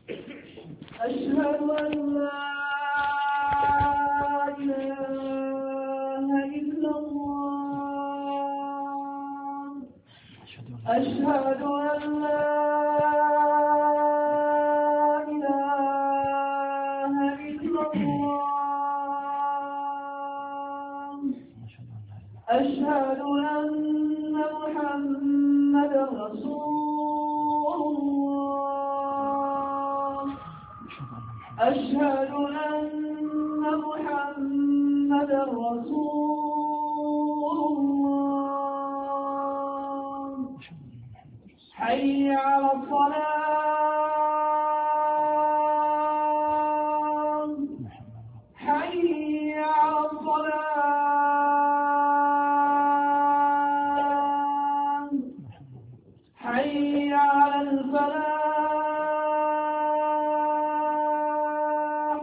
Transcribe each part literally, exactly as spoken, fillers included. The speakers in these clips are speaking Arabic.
أشهد أن لا إله إلا الله. أشهد أن لا إله إلا الله. أشهد أن محمدا رسول الله. أشهد أن محمدا رسول الله. حي على الصلاة. حي على الصلاة. حي على الفلاح.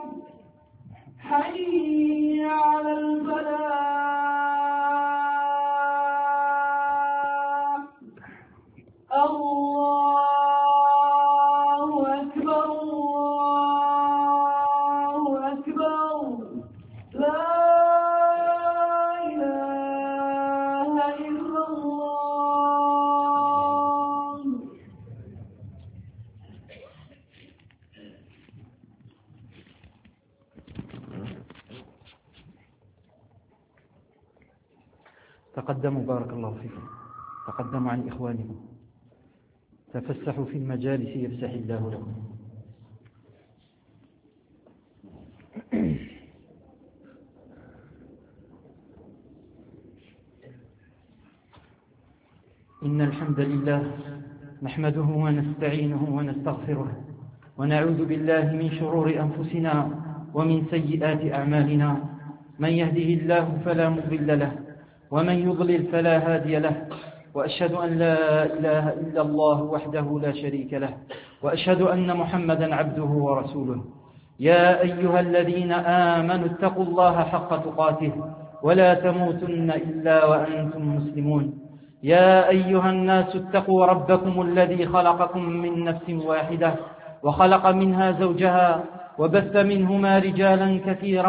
حي على الفلاح. الله أكبر الله أكبر. لا إله إلا الله. تقدموا بارك الله فيكم. تقدموا عن إخوانكم. تفسحوا في المجالس يفسح الله لكم. إن الحمد لله نحمده ونستعينه ونستغفره ونعوذ بالله من شرور أنفسنا ومن سيئات أعمالنا. من يهده الله فلا مضل له ومن يضلل فلا هادي له. وأشهد أن لا إله إلا الله وحده لا شريك له. وأشهد أن محمدا عبده ورسوله. يا أيها الذين آمنوا اتقوا الله حق تقاته ولا تموتن إلا وأنتم مسلمون. يا أيها الناس اتقوا ربكم الذي خلقكم من نفس واحدة وخلق منها زوجها وبث منهما رجالا كثيرا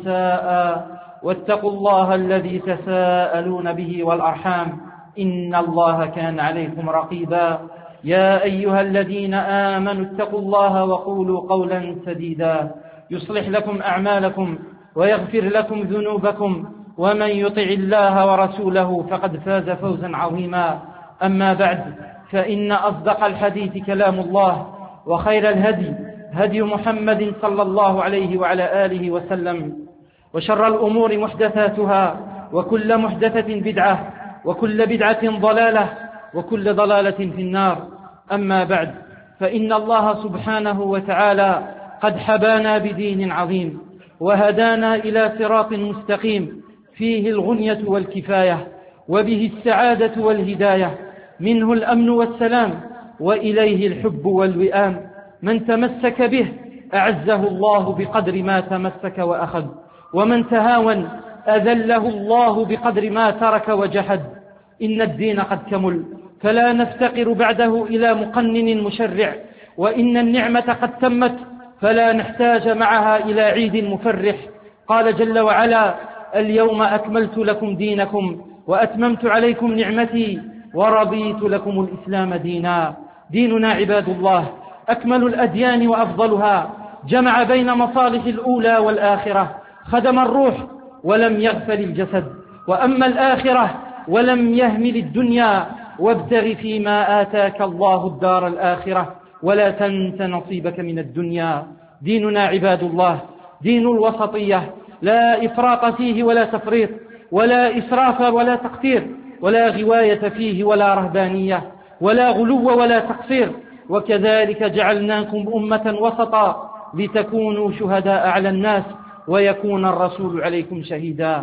ونساء واتقوا الله الذي تساءلون به والأرحام إن الله كان عليكم رقيبا. يا أيها الذين آمنوا اتقوا الله وقولوا قولا سديدا يصلح لكم أعمالكم ويغفر لكم ذنوبكم ومن يطع الله ورسوله فقد فاز فوزا عظيما. أما بعد فإن أصدق الحديث كلام الله وخير الهدي هدي محمد صلى الله عليه وعلى آله وسلم وشر الأمور محدثاتها وكل محدثة بدعة وكل بدعة ضلالة وكل ضلالة في النار. أما بعد فإن الله سبحانه وتعالى قد حبانا بدين عظيم وهدانا إلى صراط مستقيم فيه الغنية والكفاية وبه السعادة والهداية منه الأمن والسلام وإليه الحب والوئام. من تمسك به أعزه الله بقدر ما تمسك وأخذ ومن تهاون أذله الله بقدر ما ترك وجحد. إن الدين قد كمل فلا نفتقر بعده إلى مقنن مشرع وإن النعمة قد تمت فلا نحتاج معها إلى عيد مفرح. قال جل وعلا اليوم أكملت لكم دينكم وأتممت عليكم نعمتي ورضيت لكم الإسلام دينا. ديننا عباد الله أكمل الأديان وأفضلها جمع بين مصالح الأولى والآخرة خدم الروح ولم يغفل الجسد وأما الآخرة ولم يهمل الدنيا وابتغ فيما آتاك الله الدار الآخرة ولا تنس نصيبك من الدنيا. ديننا عباد الله دين الوسطية لا إفراط فيه ولا تفريط ولا إسراف ولا تقتير ولا غواية فيه ولا رهبانية ولا غلو ولا تقصير. وكذلك جعلناكم أمة وسطا لتكونوا شهداء على الناس ويكون الرسول عليكم شهيدا.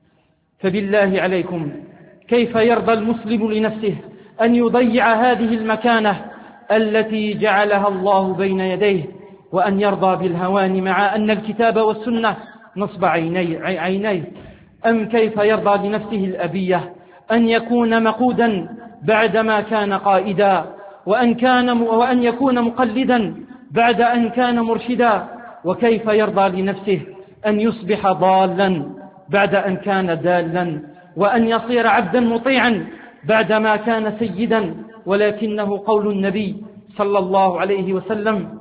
فبالله عليكم كيف يرضى المسلم لنفسه أن يضيع هذه المكانة التي جعلها الله بين يديه وأن يرضى بالهوان مع أن الكتاب والسنة نصب عينيه؟ أم كيف يرضى لنفسه الأبية أن يكون مقودا بعدما كان قائدا وأن, كان وأن يكون مقلدا بعد أن كان مرشدا؟ وكيف يرضى لنفسه أن يصبح ضالا بعد أن كان دالا، وأن يصير عبدا مطيعا بعدما كان سيدا؟ ولكنه قول النبي صلى الله عليه وسلم: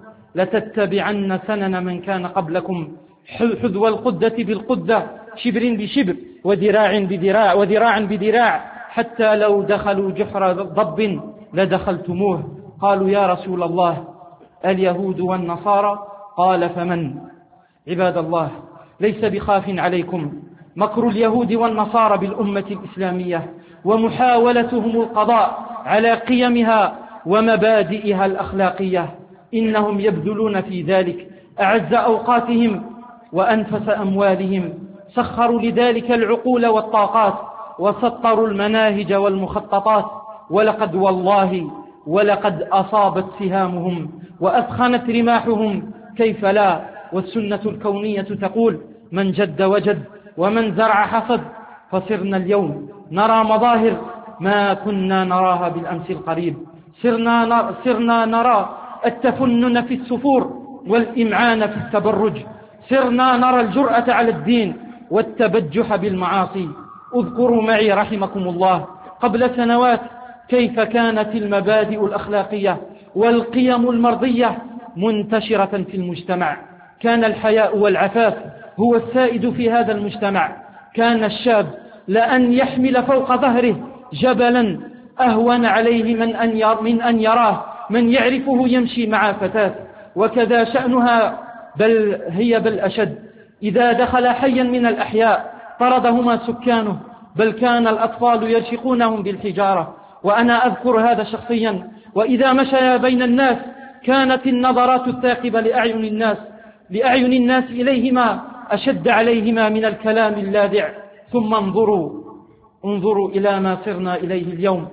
لتتبعن سنن من كان قبلكم حذو القدة بالقدة، شبر بشبر، وذراع بذراع وذراعا بذراع، حتى لو دخلوا جحر ضب لدخلتموه. قالوا: يا رسول الله، اليهود والنصارى؟ قال: فمن؟ عباد الله، ليس بخاف عليكم مكر اليهود والنصارى بالأمة الإسلامية ومحاولتهم القضاء على قيمها ومبادئها الأخلاقية. إنهم يبذلون في ذلك أعز أوقاتهم وأنفس أموالهم، سخروا لذلك العقول والطاقات، وسطروا المناهج والمخططات، ولقد والله ولقد أصابت سهامهم وأثخنت رماحهم، كيف لا؟ والسنة الكونية تقول: من جد وجد ومن زرع حصد. فصرنا اليوم نرى مظاهر ما كنا نراها بالأمس القريب، صرنا نرى, صرنا نرى التفنن في السفور والإمعان في التبرج، صرنا نرى الجرأة على الدين والتبجح بالمعاصي. اذكروا معي رحمكم الله قبل سنوات كيف كانت المبادئ الأخلاقية والقيم المرضية منتشرة في المجتمع. كان الحياء والعفاف هو السائد في هذا المجتمع. كان الشاب لأن يحمل فوق ظهره جبلا أهون عليه من أن من أن يراه من يعرفه يمشي مع فتاة، وكذا شأنها، بل هي بل أشد. إذا دخل حيا من الأحياء طردهما سكانه، بل كان الأطفال يرشقونهم بالحجارة. وأنا أذكر هذا شخصيا، وإذا مشى بين الناس كانت النظرات الثاقبة لأعين الناس لأعين الناس إليهما أشد عليهما من الكلام اللاذع. ثم انظروا انظروا إلى ما صرنا إليه اليوم،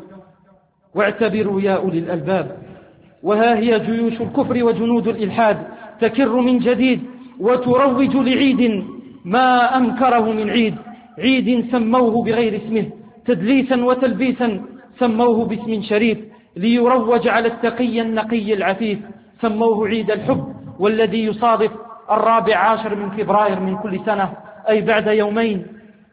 واعتبروا يا أولي الألباب. وها هي جيوش الكفر وجنود الإلحاد تكر من جديد وتروج لعيد ما أنكره من عيد، عيد سموه بغير اسمه تدليسا وتلبيسا، سموه باسم شريف ليروج على التقي النقي العفيف، سموه عيد الحب، والذي يصادف الرابع عشر من فبراير من كل سنة، أي بعد يومين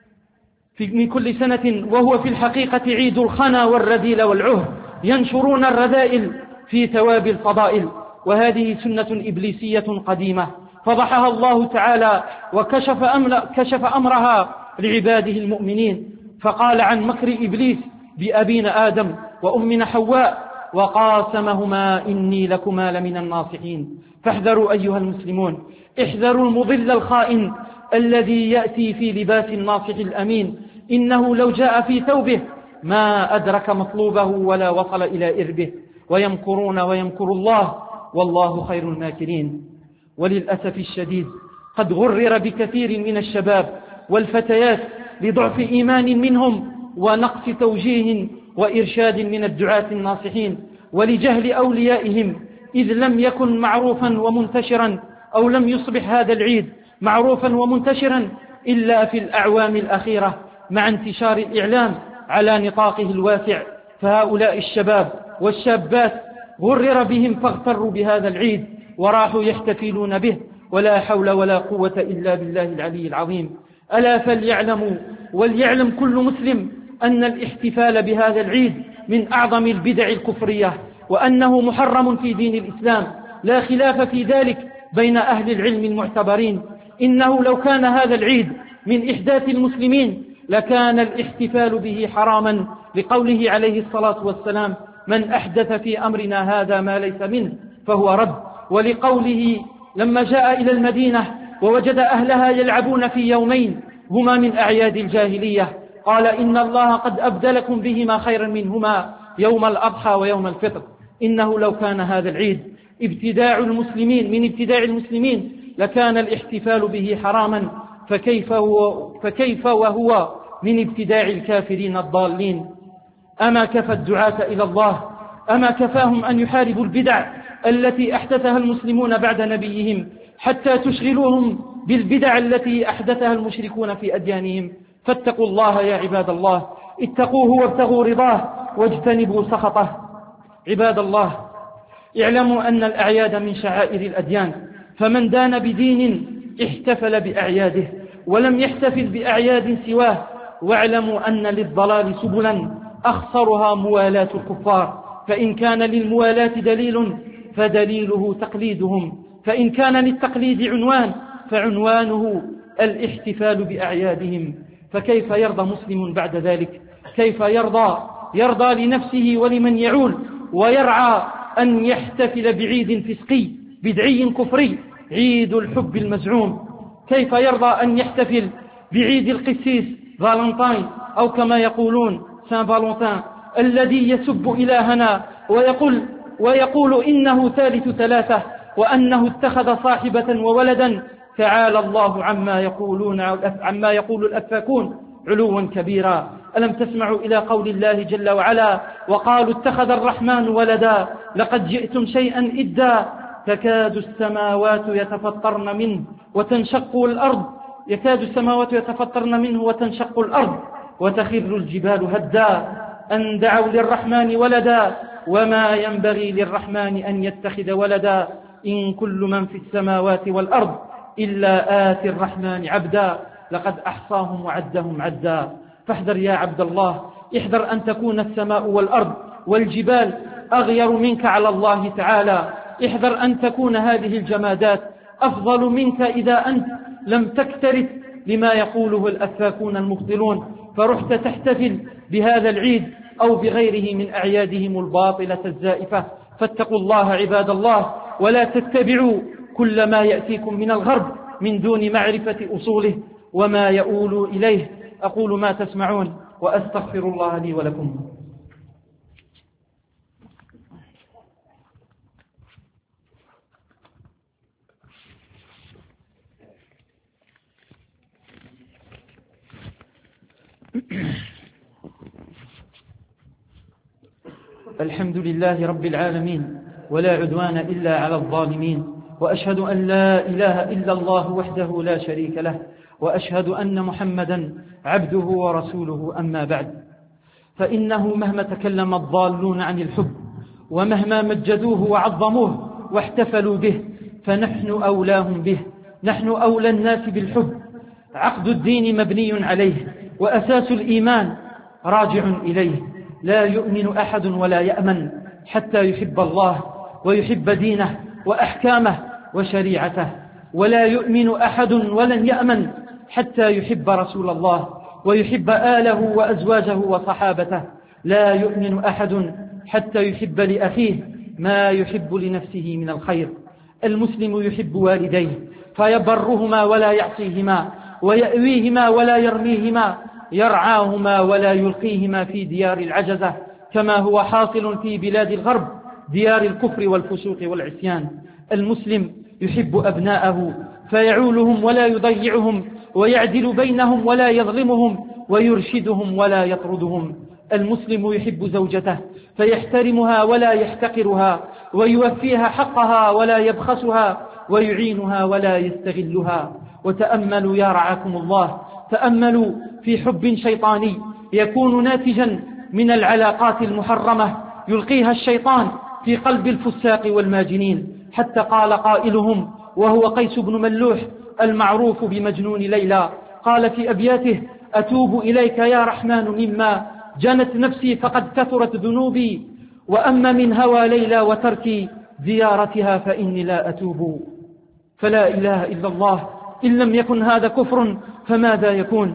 في من كل سنة، وهو في الحقيقة عيد الخنا والرذيل والعهر، ينشرون الرذائل في ثواب الفضائل. وهذه سنة إبليسية قديمة فضحها الله تعالى وكشف أمر كشف أمرها لعباده المؤمنين، فقال عن مكر إبليس بأبينا آدم وأمنا حواء: وقاسمهما إني لكما لمن الناصحين. فاحذروا أيها المسلمون، احذروا المضل الخائن الذي يأتي في لباس الناصح الأمين، إنه لو جاء في ثوبه ما أدرك مطلوبه ولا وصل إلى إربه. ويمكرون ويمكر الله والله خير الماكرين. وللأسف الشديد قد غرر بكثير من الشباب والفتيات لضعف إيمان منهم ونقص توجيه وإرشاد من الدعاة الناصحين، ولجهل أوليائهم، إذ لم يكن معروفا ومنتشرا، أو لم يصبح هذا العيد معروفا ومنتشرا إلا في الأعوام الأخيرة مع انتشار الإعلام على نطاقه الواسع. فهؤلاء الشباب والشابات غرر بهم فاغتروا بهذا العيد وراحوا يحتفلون به، ولا حول ولا قوة إلا بالله العلي العظيم. ألا فليعلموا وليعلم كل مسلم أن الاحتفال بهذا العيد من أعظم البدع الكفرية، وأنه محرم في دين الإسلام، لا خلاف في ذلك بين أهل العلم المعتبرين. إنه لو كان هذا العيد من إحداث المسلمين لكان الاحتفال به حراما، لقوله عليه الصلاة والسلام: من أحدث في أمرنا هذا ما ليس منه فهو رد. ولقوله لما جاء إلى المدينة ووجد أهلها يلعبون في يومين هما من أعياد الجاهلية، قال: إن الله قد أبدلكم بهما خيرا منهما يوم الأضحى ويوم الفطر. إنه لو كان هذا العيد ابتداع المسلمين من ابتداع المسلمين لكان الاحتفال به حراما، فكيف, فكيف وهو من ابتداع الكافرين الضالين. أما كفى الدعاة إلى الله، أما كفاهم أن يحاربوا البدع التي أحدثها المسلمون بعد نبيهم حتى تشغلوهم بالبدع التي أحدثها المشركون في أديانهم. فاتقوا الله يا عباد الله، اتقوه وابتغوا رضاه واجتنبوا سخطه. عباد الله، اعلموا أن الأعياد من شعائر الأديان، فمن دان بدين احتفل بأعياده ولم يحتفل بأعياد سواه. واعلموا أن للضلال سبلا أخصرها موالاة الكفار، فإن كان للموالاة دليل فدليله تقليدهم، فإن كان للتقليد عنوان فعنوانه الاحتفال بأعيادهم. فكيف يرضى مسلم بعد ذلك؟ كيف يرضى يرضى لنفسه ولمن يعول ويرعى أن يحتفل بعيد فسقي بدعي كفري، عيد الحب المزعوم؟ كيف يرضى أن يحتفل بعيد القسيس فالنتين أو كما يقولون سان فالنتين الذي يسب إلهنا ويقول, ويقول إنه ثالث ثلاثة وأنه اتخذ صاحبة وولدا؟ تعالى الله عما يقولون عما يقول الأفاكون علوا كبيرا. ألم تسمعوا إلى قول الله جل وعلا وقالوا اتخذ الرحمن ولدا لقد جئتم شيئا إدا تكاد السماوات يتفطرن منه وتنشق الأرض يكاد السماوات يتفطرن منه وتنشق الأرض وتخر الجبال هدا أن دعوا للرحمن ولدا وما ينبغي للرحمن أن يتخذ ولدا إن كل من في السماوات والأرض إلا آتي الرحمن عبدا لقد أحصاهم وعدهم عدا. فاحذر يا عبد الله، احذر أن تكون السماء والأرض والجبال أغير منك على الله تعالى. احذر أن تكون هذه الجمادات أفضل منك إذا أنت لم تكترث لما يقوله الأفاكون المبطلون فرحت تحتفل بهذا العيد أو بغيره من أعيادهم الباطلة الزائفة. فاتقوا الله عباد الله، ولا تتبعوا كل ما يأتيكم من الغرب من دون معرفة أصوله وما يؤول إليه. أقول ما تسمعون وأستغفر الله لي ولكم. الحمد لله رب العالمين، ولا عدوان إلا على الظالمين، وأشهد أن لا إله إلا الله وحده لا شريك له، وأشهد أن محمدا عبده ورسوله. أما بعد، فإنه مهما تكلم الضالون عن الحب ومهما مجدوه وعظموه واحتفلوا به فنحن أولاهم به. نحن أولى الناس بالحب. عقد الدين مبني عليه، وأساس الإيمان راجع إليه. لا يؤمن أحد ولا يأمن حتى يحب الله ويحب دينه وأحكامه وشريعته، ولا يؤمن أحد ولن يأمن حتى يحب رسول الله ويحب آله وأزواجه وصحابته. لا يؤمن أحد حتى يحب لأخيه ما يحب لنفسه من الخير. المسلم يحب والديه فيبرهما ولا يعصيهما، ويأويهما ولا يرميهما، يرعاهما ولا يلقيهما في ديار العجزة كما هو حاصل في بلاد الغرب ديار الكفر والفسوق والعصيان. المسلم يحب أبناءه فيعولهم ولا يضيعهم، ويعدل بينهم ولا يظلمهم، ويرشدهم ولا يطردهم. المسلم يحب زوجته فيحترمها ولا يحتقرها، ويوفيها حقها ولا يبخسها، ويعينها ولا يستغلها. وتأملوا يا رعاكم الله، تأملوا في حب شيطاني يكون ناتجا من العلاقات المحرمة يلقيها الشيطان في قلب الفساق والماجنين، حتى قال قائلهم وهو قيس بن ملوح المعروف بمجنون ليلى، قال في أبياته: أتوب إليك يا رحمن مما جنت نفسي فقد كثرت ذنوبي، وأما من هوى ليلى وتركي زيارتها فإني لا أتوب. فلا إله إلا الله، إن لم يكن هذا كفر فماذا يكون؟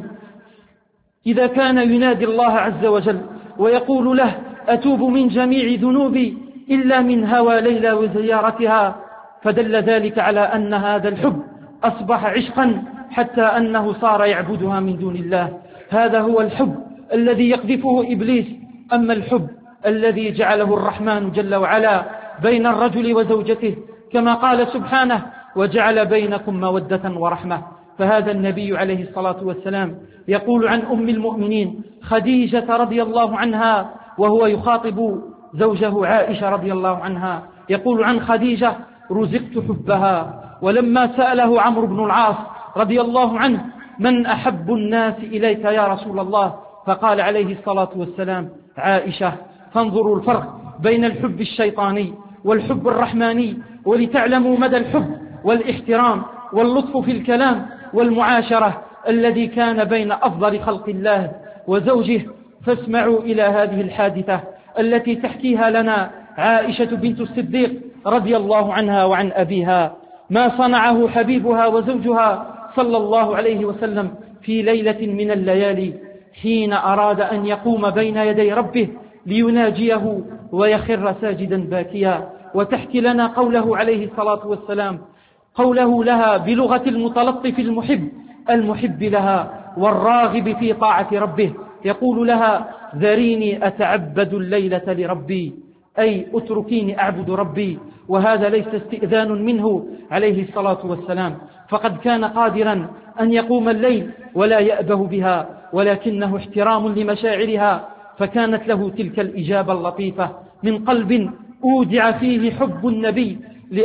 إذا كان ينادي الله عز وجل ويقول له: أتوب من جميع ذنوبي إلا من هوى ليلى وزيارتها، فدل ذلك على أن هذا الحب أصبح عشقا حتى أنه صار يعبدها من دون الله. هذا هو الحب الذي يقذفه إبليس. أما الحب الذي جعله الرحمن جل وعلا بين الرجل وزوجته كما قال سبحانه: وجعل بينكم مودة ورحمة، فهذا النبي عليه الصلاة والسلام يقول عن أم المؤمنين خديجة رضي الله عنها وهو يخاطب زوجه عائشة رضي الله عنها، يقول عن خديجة: رزقت حبها. ولما سأله عمرو بن العاص رضي الله عنه: من أحب الناس إليك يا رسول الله؟ فقال عليه الصلاة والسلام: عائشة. فانظروا الفرق بين الحب الشيطاني والحب الرحماني، ولتعلموا مدى الحب والاحترام واللطف في الكلام والمعاشرة الذي كان بين أفضل خلق الله وزوجه، فاسمعوا إلى هذه الحادثة التي تحكيها لنا عائشة بنت الصديق رضي الله عنها وعن أبيها، ما صنعه حبيبها وزوجها صلى الله عليه وسلم في ليلة من الليالي حين أراد أن يقوم بين يدي ربه ليناجيه ويخر ساجدا باكيا، وتحكي لنا قوله عليه الصلاة والسلام، قوله لها بلغة المتلطف المحب المحب لها والراغب في طاعة ربه، يقول لها ذريني أتعبد الليلة لربي، أي اتركيني أعبد ربي. وهذا ليس استئذان منه عليه الصلاة والسلام، فقد كان قادرا أن يقوم الليل ولا يأبه بها، ولكنه احترام لمشاعرها، فكانت له تلك الإجابة اللطيفة من قلب أودع فيه حب النبي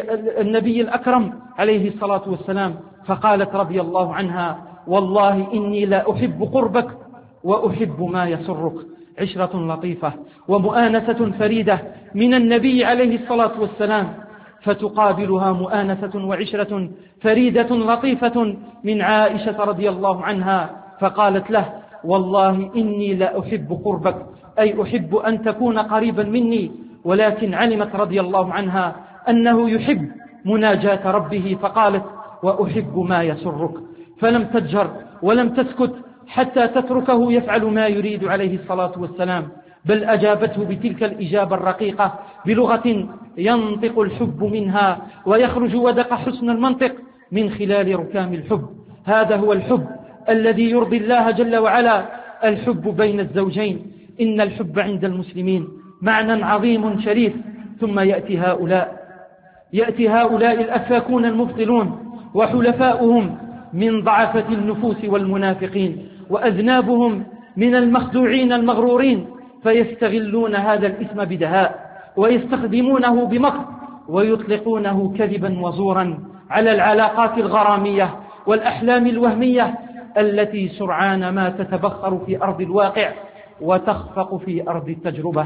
النبي الأكرم عليه الصلاة والسلام، فقالت رضي الله عنها والله إني لا أحب قربك وأحب ما يسرك. عشرة لطيفة ومؤانسة فريدة من النبي عليه الصلاة والسلام، فتقابلها مؤانسة وعشرة فريدة لطيفة من عائشة رضي الله عنها، فقالت له والله إني لا أحب قربك، أي أحب أن تكون قريبا مني، ولكن علمت رضي الله عنها أنه يحب مناجاة ربه، فقالت وأحب ما يسرك، فلم تجهر ولم تسكت حتى تتركه يفعل ما يريد عليه الصلاة والسلام، بل أجابته بتلك الإجابة الرقيقة بلغة ينطق الحب منها ويخرج ودق حسن المنطق من خلال ركام الحب. هذا هو الحب الذي يرضي الله جل وعلا، الحب بين الزوجين. إن الحب عند المسلمين معنى عظيم شريف. ثم يأتي هؤلاء يأتي هؤلاء الأفاكون المبطلون وحلفاؤهم من ضعفة النفوس والمنافقين، وأذنابهم من المخدوعين المغرورين، فيستغلون هذا الاسم بدهاء ويستخدمونه بمكر ويطلقونه كذبا وزورا على العلاقات الغرامية والأحلام الوهمية التي سرعان ما تتبخر في أرض الواقع وتخفق في أرض التجربة.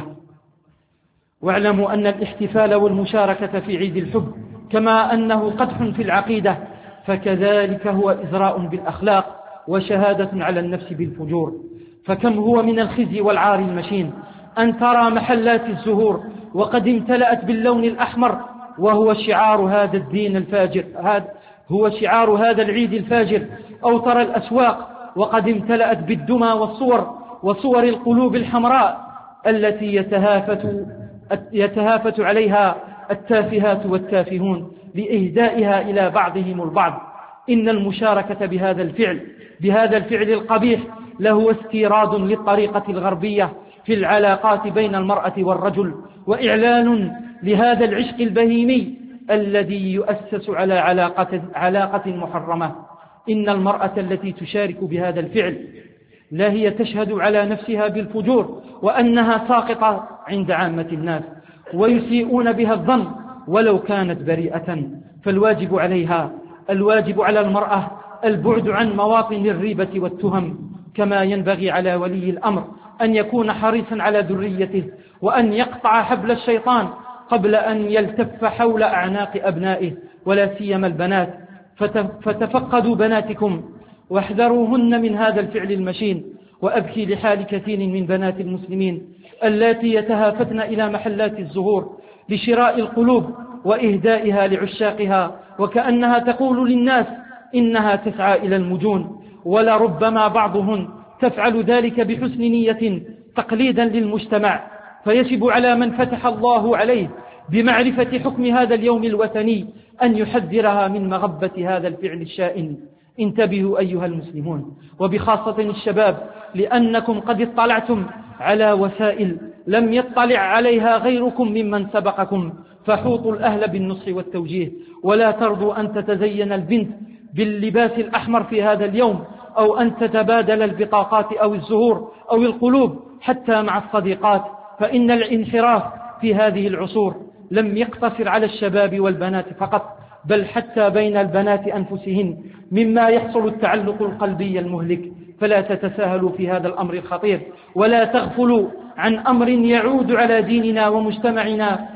واعلموا أن الاحتفال والمشاركة في عيد الحب كما أنه قدح في العقيدة، فكذلك هو إزراء بالأخلاق وشهادة على النفس بالفجور. فكم هو من الخزي والعار المشين أن ترى محلات الزهور وقد امتلأت باللون الأحمر، وهو شعار هذا الدين الفاجر، هذا هو شعار هذا العيد الفاجر، أو ترى الأسواق وقد امتلأت بالدمى والصور وصور القلوب الحمراء التي يتهافت, يتهافت عليها التافهات والتافهون لإهدائها إلى بعضهم البعض. إن المشاركة بهذا الفعل بهذا الفعل القبيح له استيراد للطريقة الغربية في العلاقات بين المرأة والرجل، وإعلان لهذا العشق البهيمي الذي يؤسس على علاقة, علاقة محرمة. إن المرأة التي تشارك بهذا الفعل لا هي تشهد على نفسها بالفجور وأنها ساقطة عند عامة الناس، ويسيئون بها الظن ولو كانت بريئة، فالواجب عليها الواجب على المرأة البعد عن مواطن الريبة والتهم، كما ينبغي على ولي الأمر أن يكون حريصا على ذريته، وأن يقطع حبل الشيطان قبل أن يلتف حول أعناق أبنائه، ولا سيما البنات. فتفقدوا بناتكم واحذروهن من هذا الفعل المشين. وأبكي لحال كثير من بنات المسلمين اللاتي يتهافتن إلى محلات الزهور لشراء القلوب وإهدائها لعشاقها، وكأنها تقول للناس إنها تسعى إلى المجون، ولربما بعضهن تفعل ذلك بحسن نية تقليدا للمجتمع. فيجب على من فتح الله عليه بمعرفة حكم هذا اليوم الوثني أن يحذرها من مغبة هذا الفعل الشائن. انتبهوا أيها المسلمون، وبخاصة الشباب، لأنكم قد اطلعتم على وسائل لم يطلع عليها غيركم ممن سبقكم، فحوطوا الأهل بالنصح والتوجيه، ولا ترضوا أن تتزين البنت باللباس الأحمر في هذا اليوم، أو أن تتبادل البطاقات أو الزهور أو القلوب حتى مع الصديقات، فإن الانحراف في هذه العصور لم يقتصر على الشباب والبنات فقط، بل حتى بين البنات أنفسهن مما يحصل التعلق القلبي المهلك. فلا تتساهلوا في هذا الأمر الخطير، ولا تغفلوا عن أمر يعود على ديننا ومجتمعنا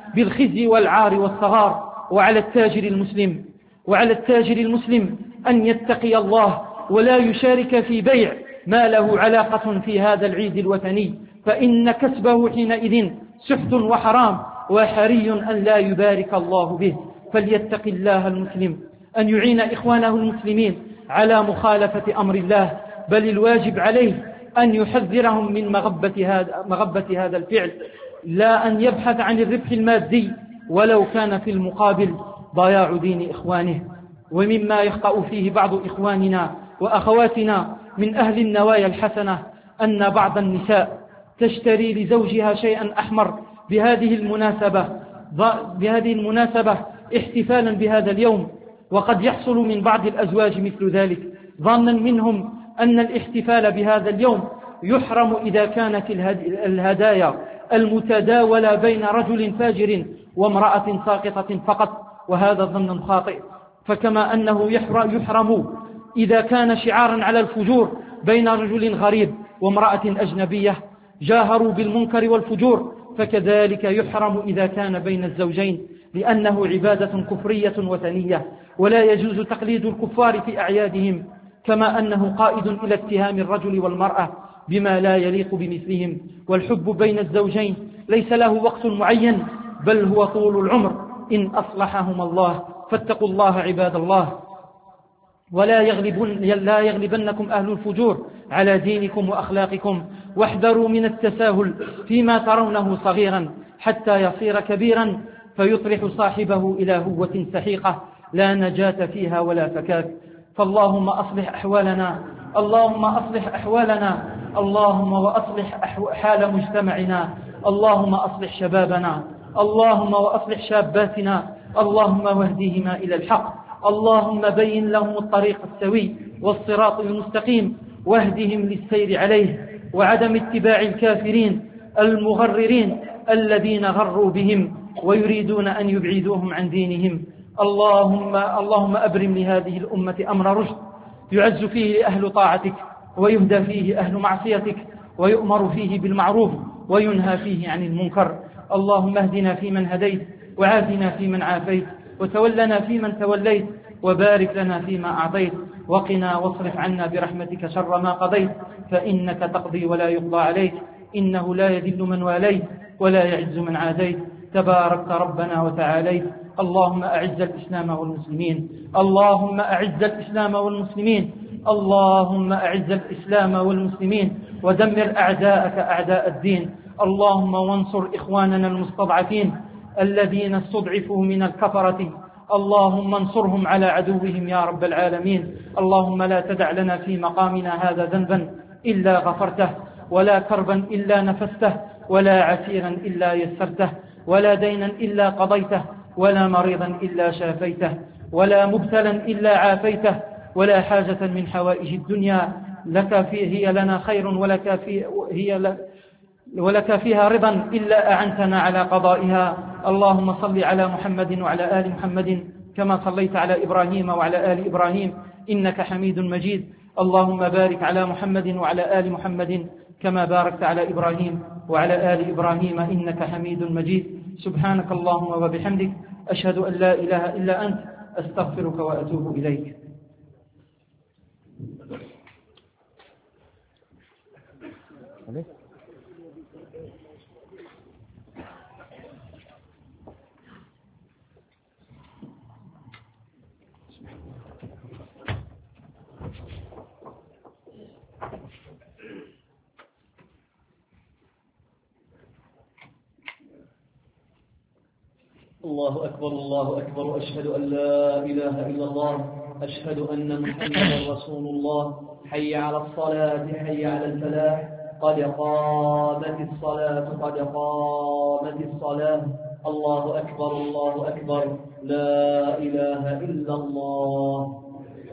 بالخزي والعار والصغار. وعلى التاجر المسلم وعلى التاجر المسلم أن يتقي الله ولا يشارك في بيع ما له علاقة في هذا العيد الوثني، فإن كسبه حينئذ سحت وحرام، وحري أن لا يبارك الله به. فليتق الله المسلم أن يعين إخوانه المسلمين على مخالفة أمر الله، بل الواجب عليه أن يحذرهم من مغبة هذا, مغبة هذا الفعل، لا أن يبحث عن الربح المادي ولو كان في المقابل ضياع دين إخوانه. ومما يخطأ فيه بعض إخواننا وأخواتنا من أهل النوايا الحسنة أن بعض النساء تشتري لزوجها شيئا أحمر بهذه المناسبة بهذه المناسبة احتفالا بهذا اليوم، وقد يحصل من بعض الأزواج مثل ذلك ظنا منهم أن الاحتفال بهذا اليوم يحرم إذا كانت الهدايا المتداولة بين رجل فاجر وامرأة ساقطة فقط، وهذا ظن خاطئ. فكما أنه يحرم إذا كان شعارا على الفجور بين رجل غريب وامرأة أجنبية جاهروا بالمنكر والفجور، فكذلك يحرم إذا كان بين الزوجين، لأنه عبادة كفرية وثنية ولا يجوز تقليد الكفار في أعيادهم، كما أنه قائد إلى اتهام الرجل والمرأة بما لا يليق بمثلهم. والحب بين الزوجين ليس له وقت معين، بل هو طول العمر إن أصلحهما الله. فاتقوا الله عباد الله، ولا يغلبن لا يغلبنكم أهل الفجور على دينكم وأخلاقكم، واحذروا من التساهل فيما ترونه صغيرا حتى يصير كبيرا فيطرح صاحبه إلى هوة سحيقة لا نجاة فيها ولا فكاك. فاللهم أصلح أحوالنا اللهم أصلح أحوالنا اللهم وأصلح حال مجتمعنا، اللهم أصلح شبابنا، اللهم وأصلح شاباتنا، اللهم واهديهما إلى الحق، اللهم بين لهم الطريق السوي والصراط المستقيم، واهدهم للسير عليه، وعدم اتباع الكافرين المغررين الذين غروا بهم ويريدون أن يبعدوهم عن دينهم. اللهم, اللهم أبرم لهذه الأمة أمر رشد يعز فيه أهل طاعتك ويهدى فيه أهل معصيتك، ويؤمر فيه بالمعروف وينهى فيه عن المنكر. اللهم اهدنا فيمن هديت، وعافنا فيمن عافيت، وتولنا فيمن توليت، وبارك لنا فيما أعطيت، وقنا واصرف عنا برحمتك شر ما قضيت، فإنك تقضي ولا يقضى عليك، إنه لا يذل من واليت ولا يعز من عاديت، تباركت ربنا وتعاليت. اللهم أعز الإسلام والمسلمين اللهم أعز الإسلام والمسلمين اللهم أعز الإسلام والمسلمين ودمر أعداءك أعداء الدين. اللهم وانصر إخواننا المستضعفين الذين استضعفوا من الكفرة، اللهم انصرهم على عدوهم يا رب العالمين. اللهم لا تدع لنا في مقامنا هذا ذنبا إلا غفرته، ولا كربا إلا نفسته، ولا عسيرا إلا يسرته، ولا دينا إلا قضيته، ولا مريضا إلا شافيته، ولا مبتلا إلا عافيته، ولا حاجة من حوائج الدنيا لك فيه هي لنا خير ولك, في هي ل ولك فيها رضا إلا أعنتنا على قضائها. اللهم صل على محمد وعلى آل محمد كما صليت على إبراهيم وعلى آل إبراهيم إنك حميد مجيد. اللهم بارك على محمد وعلى آل محمد كما باركت على إبراهيم وعلى آل إبراهيم إنك حميد مجيد. سبحانك اللهم وبحمدك، أشهد أن لا إله إلا أنت، أستغفرك وأتوب إليك. الله أكبر الله أكبر، أشهد أن لا إله إلا الله، أشهد أن محمدا رسول الله. حي على الصلاة حي على الفلاح، قد قامت الصلاة قد قامت الصلاة. الله أكبر الله أكبر، لا إله إلا الله.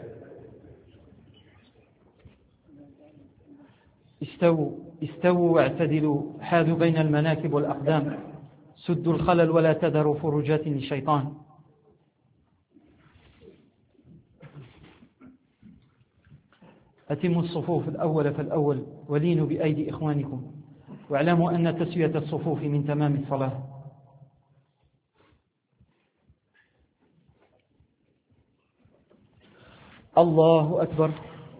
استووا استووا واعتدلوا، حاذوا بين المناكب والأقدام، سدوا الخلل ولا تذروا فرجات للشيطان. أتموا الصفوف الأول فالأول ولينوا بأيدي إخوانكم، واعلموا أن تسوية الصفوف من تمام الصلاة. الله أكبر.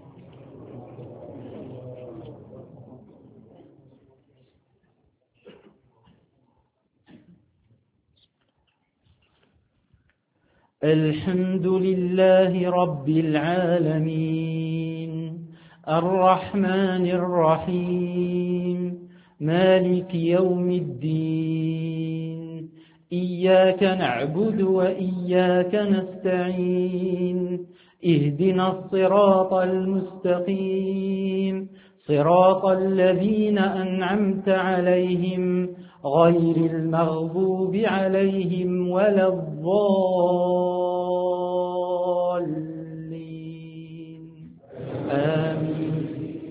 الحمد لله رب العالمين الرحمن الرحيم مالك يوم الدين إياك نعبد وإياك نستعين اهدنا الصراط المستقيم صراط الذين أنعمت عليهم غير المغضوب عليهم ولا الضالين آمين.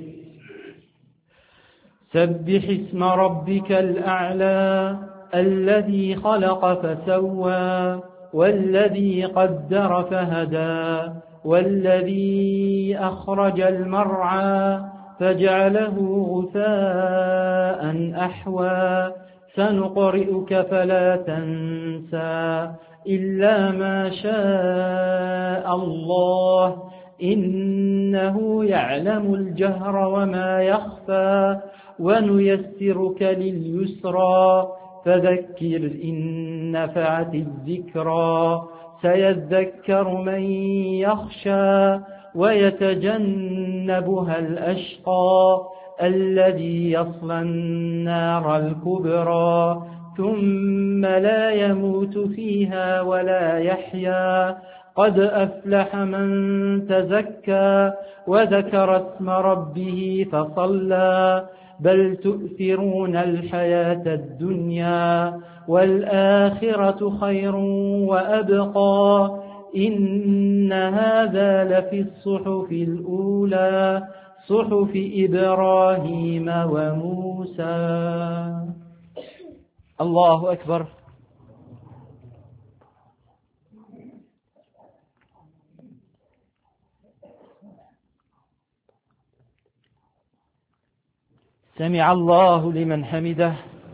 سبح اسم ربك الأعلى الذي خلق فسوى والذي قدر فهدى والذي أخرج المرعى فجعله غثاء أحوى سنقرئك فلا تنسى إلا ما شاء الله إنه يعلم الجهر وما يخفى ونيسرك لليسرى فذكر إن نفعت الذكرى سيذكر من يخشى ويتجنبها الأشقى الذي يصلى النار الكبرى ثم لا يموت فيها ولا يحيا قد أفلح من تزكى وذكر اسم ربه فصلى بل تؤثرون الحياة الدنيا والآخرة خير وأبقى إن هذا لفي الصحف الأولى صحف إبراهيم وموسى. الله أكبر. سمع الله لمن حمده.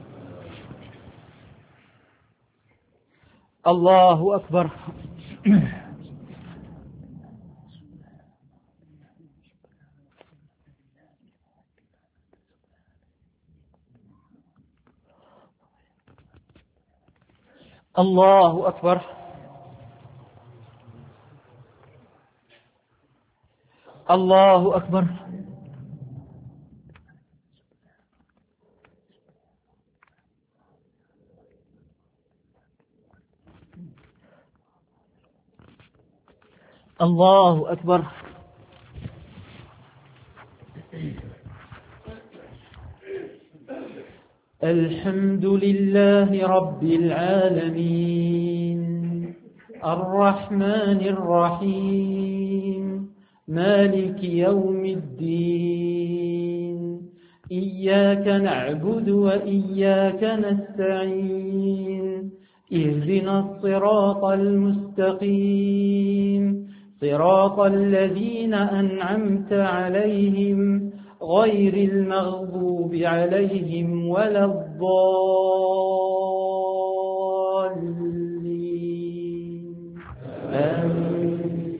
الله أكبر. الله أكبر. الله أكبر. الله أكبر. الحمد لله رب العالمين الرحمن الرحيم مالك يوم الدين إياك نعبد وإياك نستعين اهدنا الصراط المستقيم صراط الذين أنعمت عليهم غير المغضوب عليهم ولا الضالين آمين.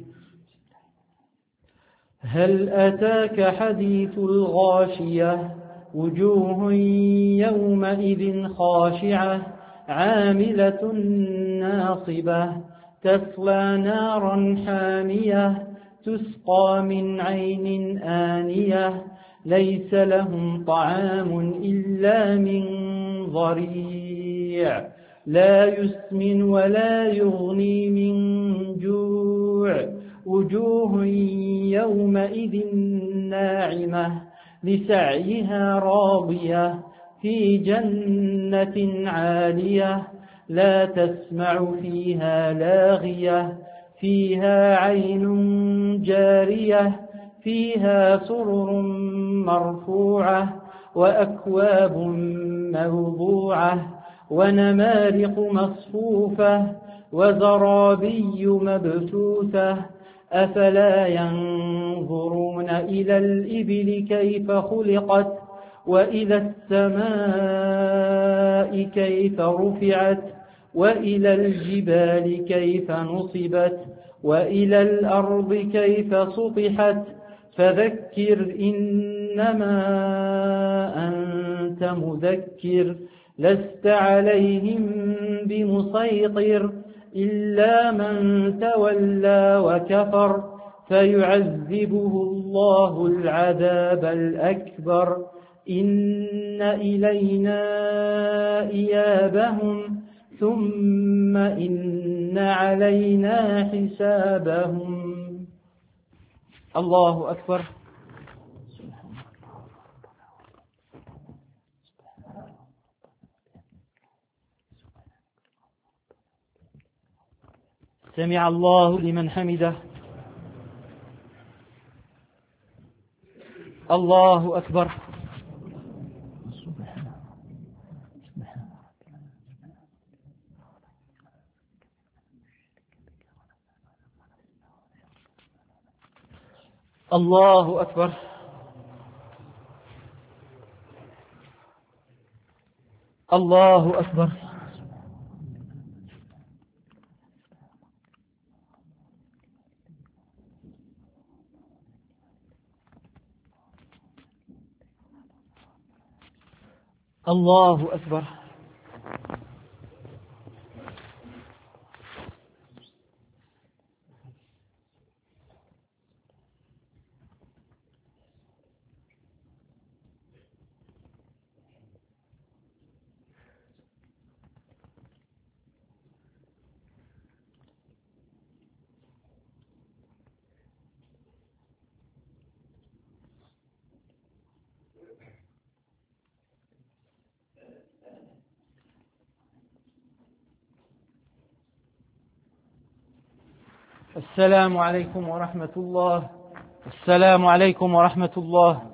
هل أتاك حديث الغاشية وجوه يومئذ خاشعة عاملة ناصبة تصلى نارا حامية تسقى من عين آنية ليس لهم طعام إلا من ضريع لا يسمن ولا يغني من جوع وجوه يومئذ ناعمة لسعيها راضية في جنة عالية لا تسمع فيها لاغية فيها عين جارية فيها سرر مرفوعة وأكواب موضوعة ونمارق مصفوفة وزرابي مبثوثة أفلا ينظرون إلى الإبل كيف خلقت وإلى السماء كيف رفعت وإلى الجبال كيف نصبت وإلى الأرض كيف سطحت فذكر إنما أنت مذكر لست عليهم بمسيطر إلا من تولى وكفر فيعذبه الله العذاب الأكبر إن إلينا إيابهم ثم إن علينا حسابهم. الله أكبر. سمع الله لمن حمده. الله أكبر. الله أكبر. الله أكبر. الله أكبر. السلام عليكم ورحمة الله. السلام عليكم ورحمة الله.